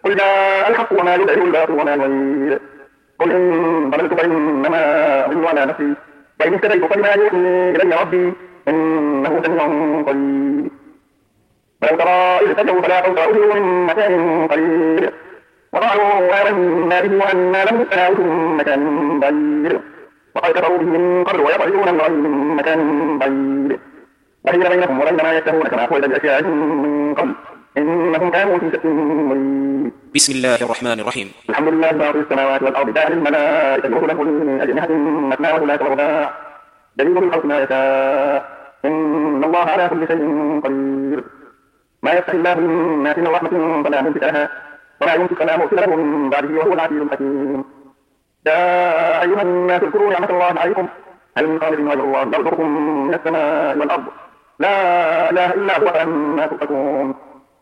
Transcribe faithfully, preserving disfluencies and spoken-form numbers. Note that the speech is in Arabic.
قل جاء الحق وما يدعي الباطل وما يعيد قل إن ضللت فإنما أضل على نفسي وإن اهتديت فبما يوحي إلي ربي إنه سميع قريب ولو ترى إذ سجدوا فلا فوق رؤوسهم من مكان قريب وقالوا آمنا به وأنا لم نتناوش من مكان بعيد وقد كفروا به من قبل ويقعدون من غير من مكان بعيد وحيل بينهم وبين ما يشتهون كما قلت بأشياء من قبل إنهم كانوا في شك مريب. بسم الله الرحمن الرحيم. الحمد لله فاطر السماوات والأرض جاعل الملائكة رسلا أولي أجنحة مثنى وثلاث ورباع يزيد في الخلق ما يشاء إن الله على كل شيء قدير. ما يفتح الله للناس من رحمة فلا ممسك لها وما يمسك فلا مرسل له من بعده وهو العزيز الحكيم. يا أيها الناس اذكروا نعمة الله عليكم هل من خالق غير الله يرزقكم من السماء والأرض لا إله إلا هو فأنا تؤفكون.